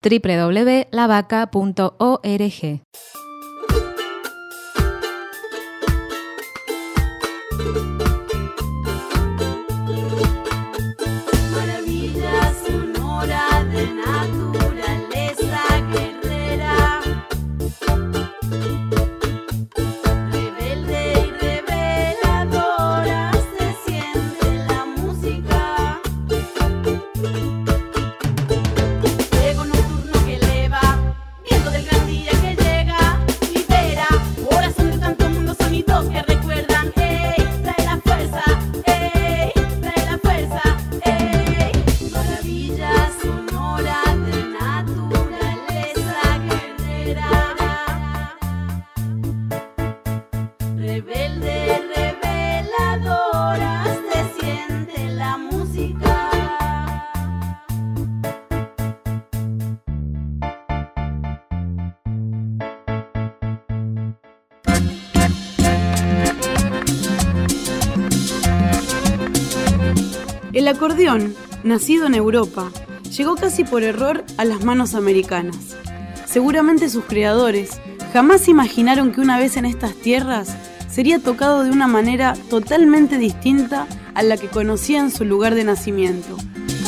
www.lavaca.org. El acordeón, nacido en Europa, llegó casi por error a las manos americanas. Seguramente sus creadores jamás imaginaron que una vez en estas tierras sería tocado de una manera totalmente distinta a la que conocían su lugar de nacimiento.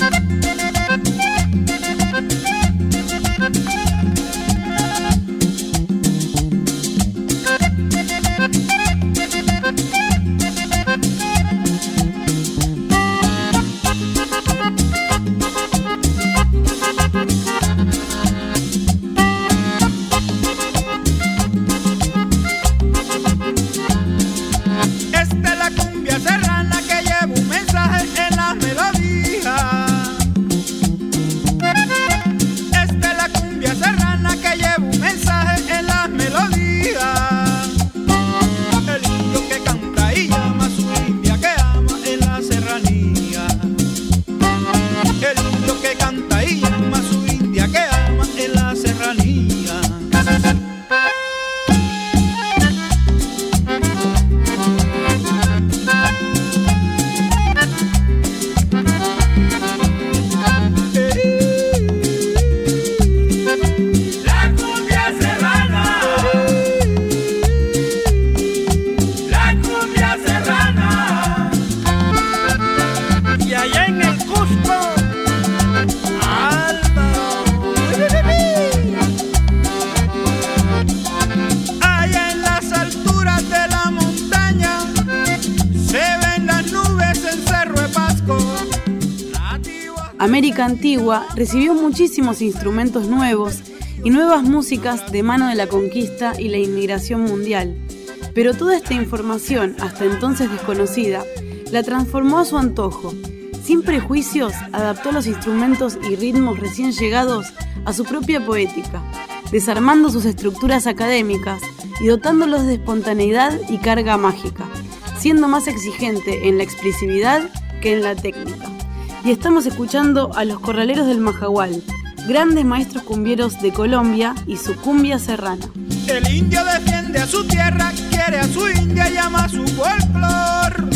América Antigua recibió muchísimos instrumentos nuevos y nuevas músicas de mano de la conquista y la inmigración mundial, pero toda esta información, hasta entonces desconocida, la transformó a su antojo. Sin prejuicios, adaptó los instrumentos y ritmos recién llegados a su propia poética, desarmando sus estructuras académicas y dotándolos de espontaneidad y carga mágica, siendo más exigente en la expresividad que en la técnica. Y estamos escuchando a los Corraleros del Majagual, grandes maestros cumbieros de Colombia y su cumbia serrana. El indio defiende a su tierra, quiere a su india y ama a su folclor.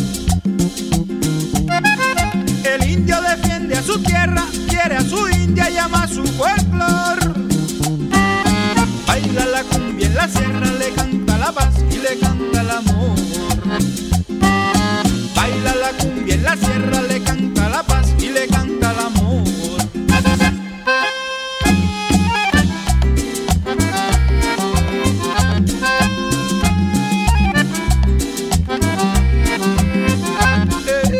El indio defiende a su tierra, quiere a su india y ama a su folclor. Baila la cumbia en la sierra, le canta la paz y le canta el amor. Baila la cumbia en la sierra, le canta la paz y le canta el amor.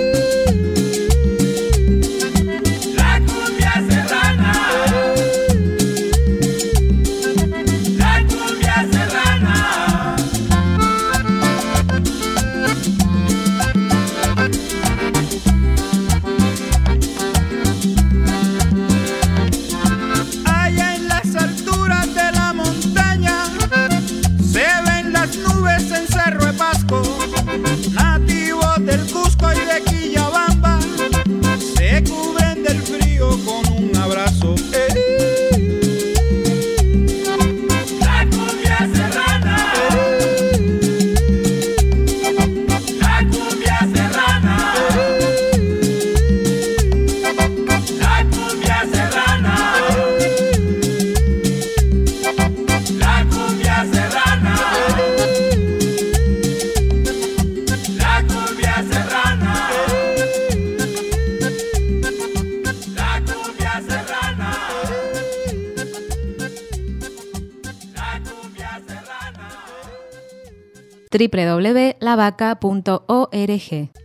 La cumbia serrana. www.lavaca.org.